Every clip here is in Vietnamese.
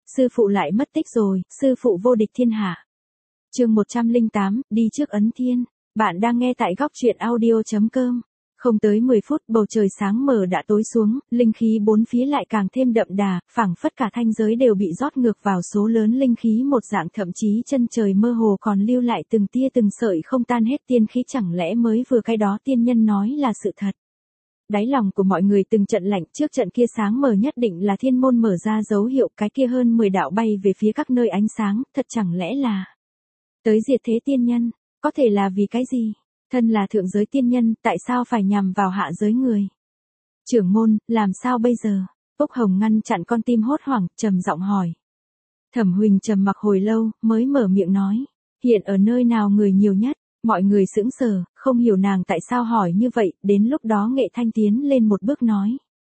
Sư phụ lại mất tích rồi, sư phụ vô địch thiên hạ. Chương 108, đi trước ấn thiên. Bạn đang nghe tại góc truyện audio.com. Không tới 10 phút, bầu trời sáng mờ đã tối xuống, linh khí bốn phía lại càng thêm đậm đà, phảng phất cả thanh giới đều bị rót ngược vào số lớn linh khí một dạng, thậm chí chân trời mơ hồ còn lưu lại từng tia từng sợi không tan hết tiên khí, chẳng lẽ mới vừa cái đó tiên nhân nói là sự thật. Đáy lòng của mọi người từng trận lạnh, trước trận kia sáng mờ nhất định là thiên môn mở ra dấu hiệu, cái kia hơn 10 đạo bay về phía các nơi ánh sáng, thật chẳng lẽ là tới diệt thế tiên nhân, có thể là vì cái gì? Thân là thượng giới tiên nhân, tại sao phải nhằm vào hạ giới người? Trưởng môn, làm sao bây giờ? Úc Hồng ngăn chặn con tim hốt hoảng, trầm giọng hỏi. Thẩm Huỳnh trầm mặc hồi lâu, mới mở miệng nói. Hiện ở nơi nào người nhiều nhất? Mọi người sững sờ, không hiểu nàng tại sao hỏi như vậy, đến lúc đó Nghệ Thanh tiến lên một bước nói.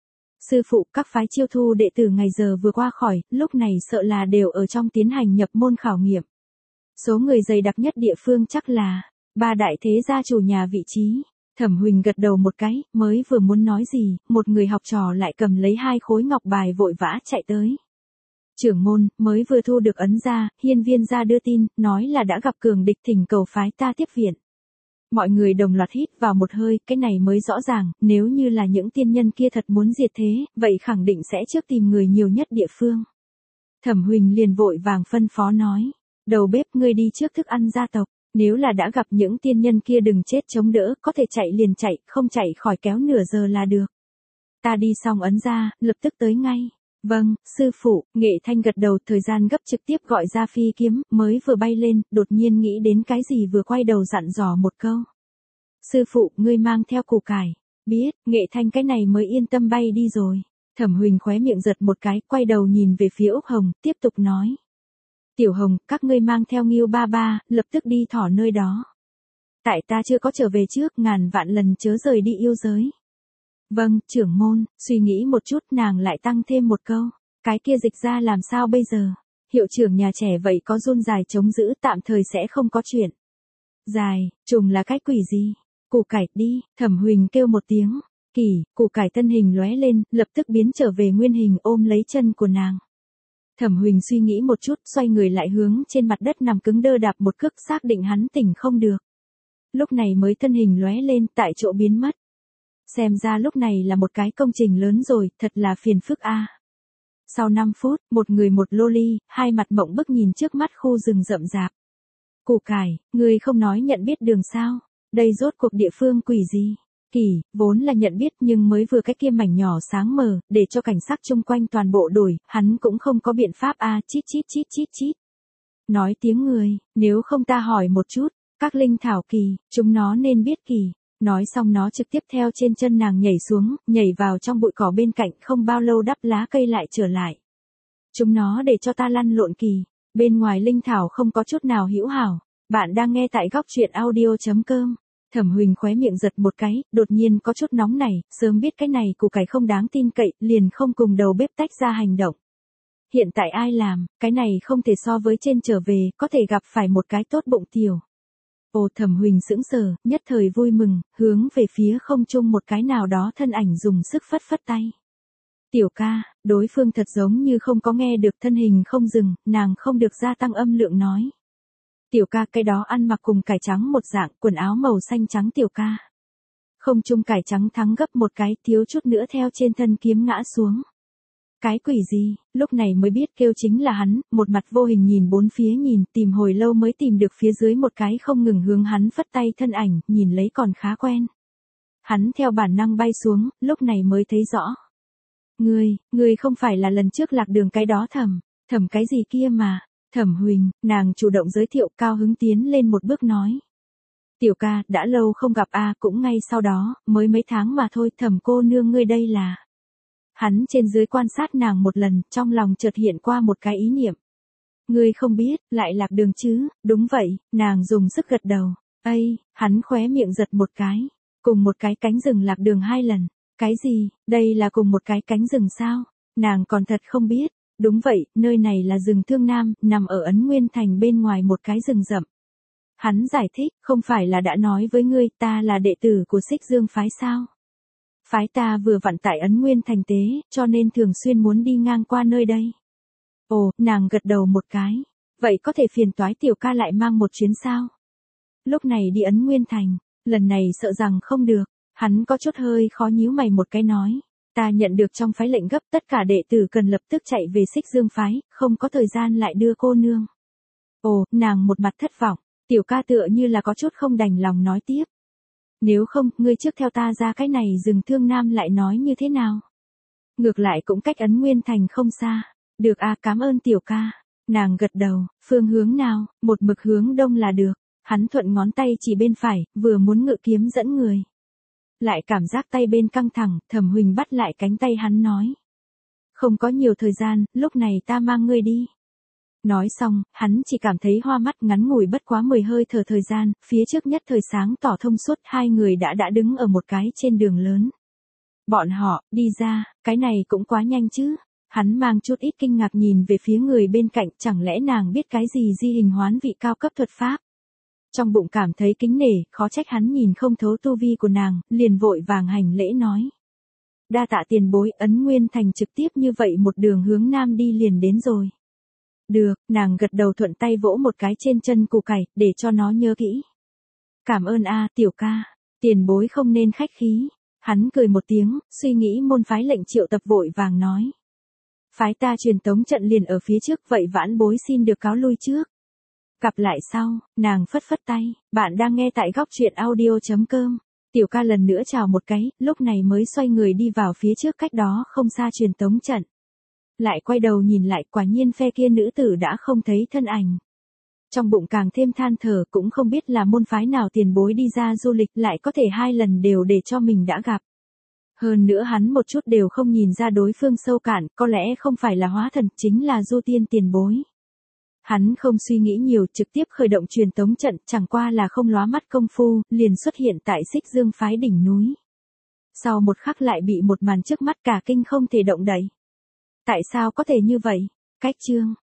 Sư phụ, các phái chiêu thu đệ tử ngày giờ vừa qua khỏi, lúc này sợ là đều ở trong tiến hành nhập môn khảo nghiệm. Số người dày đặc nhất địa phương chắc là ba đại thế gia chủ nhà vị trí. Thẩm Huỳnh gật đầu một cái, mới vừa muốn nói gì, một người học trò lại cầm lấy 2 khối ngọc bài vội vã chạy tới. Trưởng môn, mới vừa thu được ấn ra, hiên viên gia đưa tin, nói là đã gặp cường địch, thỉnh cầu phái ta tiếp viện. Mọi người đồng loạt hít vào một hơi, cái này mới rõ ràng, nếu như là những tiên nhân kia thật muốn diệt thế, vậy khẳng định sẽ trước tìm người nhiều nhất địa phương. Thẩm Huỳnh liền vội vàng phân phó nói, đầu bếp ngươi đi trước thức ăn gia tộc, nếu là đã gặp những tiên nhân kia đừng chết chống đỡ, có thể chạy liền chạy, không chạy khỏi kéo nửa giờ là được. Ta đi xong ấn ra, lập tức tới ngay. Vâng, sư phụ. Nghệ Thanh gật đầu, thời gian gấp trực tiếp gọi ra phi kiếm, mới vừa bay lên, đột nhiên nghĩ đến cái gì vừa quay đầu dặn dò một câu. Sư phụ, ngươi mang theo củ cải. Biết. Nghệ Thanh cái này mới yên tâm bay đi rồi. Thẩm Huỳnh khóe miệng giật một cái, quay đầu nhìn về phía Úc Hồng, tiếp tục nói. Tiểu Hồng, các ngươi mang theo Ngưu ba ba, lập tức đi thỏ nơi đó. Tại ta chưa có trở về trước, ngàn vạn lần chớ rời đi yêu giới. Vâng, trưởng môn. Suy nghĩ một chút, nàng lại tăng thêm một câu. Cái kia dịch ra làm sao bây giờ? Hiệu trưởng nhà trẻ vậy có run dài chống giữ, tạm thời sẽ không có chuyện. Dài, trùng là cái quỷ gì? Củ cải đi. Thẩm Huỳnh kêu một tiếng. Kỳ, củ cải thân hình lóe lên, lập tức biến trở về nguyên hình, ôm lấy chân của nàng. Thẩm Huỳnh suy nghĩ một chút, xoay người lại hướng trên mặt đất nằm cứng đơ đạp một cước, xác định hắn tỉnh không được. Lúc này mới thân hình lóe lên, tại chỗ biến mất. Xem ra lúc này là một cái công trình lớn rồi, thật là phiền phức a. Sau 5 phút, một người một loli, hai mặt mộng bức nhìn trước mắt khu rừng rậm rạp. Củ cải, người không nói nhận biết đường sao? Đây rốt cuộc địa phương quỷ gì? Kỳ, vốn là nhận biết nhưng mới vừa cái kia mảnh nhỏ sáng mờ, để cho cảnh sắc chung quanh toàn bộ đổi, hắn cũng không có biện pháp a. Chít chít chít chít chít. Nói tiếng người, nếu không ta hỏi một chút, các linh thảo kỳ, chúng nó nên biết kỳ. Nói xong nó trực tiếp theo trên chân nàng nhảy xuống, nhảy vào trong bụi cỏ bên cạnh, không bao lâu đắp lá cây lại trở lại. Chúng nó để cho ta lăn lộn kỳ, bên ngoài linh thảo không có chút nào hữu hảo. Bạn đang nghe tại góc truyện audio.com. Thẩm Huỳnh khóe miệng giật một cái, đột nhiên có chút nóng này, sớm biết cái này củ cải không đáng tin cậy, liền không cùng đầu bếp tách ra hành động. Hiện tại ai làm, cái này không thể so với trên trở về, có thể gặp phải một cái tốt bụng tiểu. Ồ, Thẩm Huỳnh sững sờ, nhất thời vui mừng, hướng về phía không trung một cái nào đó thân ảnh dùng sức phất phất tay. Tiểu ca, đối phương thật giống như không có nghe được, thân hình không dừng, nàng không được gia tăng âm lượng nói. Tiểu ca, cái đó ăn mặc cùng cải trắng một dạng, quần áo màu xanh trắng tiểu ca. Không trung cải trắng thắng gấp một cái, thiếu chút nữa theo trên thân kiếm ngã xuống. Cái quỷ gì, lúc này mới biết kêu chính là hắn, một mặt vô hình nhìn bốn phía nhìn, tìm hồi lâu mới tìm được phía dưới một cái không ngừng hướng hắn phất tay thân ảnh, nhìn lấy còn khá quen. Hắn theo bản năng bay xuống, lúc này mới thấy rõ. Ngươi không phải là lần trước lạc đường cái đó thẩm cái gì kia mà. Thẩm Huỳnh, nàng chủ động giới thiệu, cao hứng tiến lên một bước nói. Tiểu ca, đã lâu không gặp a, cũng ngay sau đó, mới mấy tháng mà thôi, Thẩm cô nương ngươi đây là. Hắn trên dưới quan sát nàng một lần, trong lòng chợt hiện qua một cái ý niệm. Ngươi không biết, lại lạc đường chứ? Đúng vậy, nàng dùng sức gật đầu. Ây, hắn khóe miệng giật một cái. Cùng một cái cánh rừng lạc đường 2 lần. Cái gì, đây là cùng một cái cánh rừng sao? Nàng còn thật không biết. Đúng vậy, nơi này là rừng Thương Nam, nằm ở Ấn Nguyên Thành bên ngoài một cái rừng rậm. Hắn giải thích, không phải là đã nói với ngươi, ta là đệ tử của Xích Dương phái sao? Phái ta vừa vặn tại Ấn Nguyên Thành tế, cho nên thường xuyên muốn đi ngang qua nơi đây. Ồ, nàng gật đầu một cái. Vậy có thể phiền toái tiểu ca lại mang một chuyến sao? Lúc này đi Ấn Nguyên Thành, lần này sợ rằng không được. Hắn có chút hơi khó nhíu mày một cái nói. Ta nhận được trong phái lệnh gấp tất cả đệ tử cần lập tức chạy về Xích Dương phái, không có thời gian lại đưa cô nương. Ồ, nàng một mặt thất vọng, tiểu ca tựa như là có chút không đành lòng nói tiếp. Nếu không, ngươi trước theo ta ra cái này rừng Thương Nam lại nói như thế nào? Ngược lại cũng cách Ấn Nguyên Thành không xa. Được à, cảm ơn tiểu ca. Nàng gật đầu, phương hướng nào, một mực hướng đông là được. Hắn thuận ngón tay chỉ bên phải, vừa muốn ngự kiếm dẫn người. Lại cảm giác tay bên căng thẳng, Thẩm Huỳnh bắt lại cánh tay hắn nói. Không có nhiều thời gian, lúc này ta mang ngươi đi. Nói xong, hắn chỉ cảm thấy hoa mắt ngắn ngủi bất quá 10 hơi thở thời gian, phía trước nhất thời sáng tỏ thông suốt, hai người đã đứng ở một cái trên đường lớn. Bọn họ, đi ra, cái này cũng quá nhanh chứ. Hắn mang chút ít kinh ngạc nhìn về phía người bên cạnh, chẳng lẽ nàng biết cái gì di hình hoán vị cao cấp thuật pháp. Trong bụng cảm thấy kính nể, khó trách hắn nhìn không thấu tu vi của nàng, liền vội vàng hành lễ nói. Đa tạ tiền bối, Ấn Nguyên Thành trực tiếp như vậy một đường hướng nam đi liền đến rồi. Được, nàng gật đầu thuận tay vỗ một cái trên chân củ cải, để cho nó nhớ kỹ. Cảm ơn a, tiểu ca, tiền bối không nên khách khí. Hắn cười một tiếng, suy nghĩ môn phái lệnh triệu tập vội vàng nói. Phái ta truyền tống trận liền ở phía trước, vậy vãn bối xin được cáo lui trước. Gặp lại sau, nàng phất phất tay, bạn đang nghe tại góc truyện audio.com. Tiểu ca lần nữa chào một cái, lúc này mới xoay người đi vào phía trước cách đó không xa truyền tống trận. Lại quay đầu nhìn lại, quả nhiên phe kia nữ tử đã không thấy thân ảnh. Trong bụng càng thêm than thở, cũng không biết là môn phái nào tiền bối đi ra du lịch lại có thể 2 lần đều để cho mình đã gặp. Hơn nữa hắn một chút đều không nhìn ra đối phương sâu cạn, có lẽ không phải là hóa thần, chính là du tiên tiền bối. Hắn không suy nghĩ nhiều, trực tiếp khởi động truyền tống trận, chẳng qua là không lóa mắt công phu, liền xuất hiện tại Xích Dương phái đỉnh núi. Sau một khắc lại bị một màn trước mắt cả kinh không thể động đậy. Tại sao có thể như vậy? Cách chương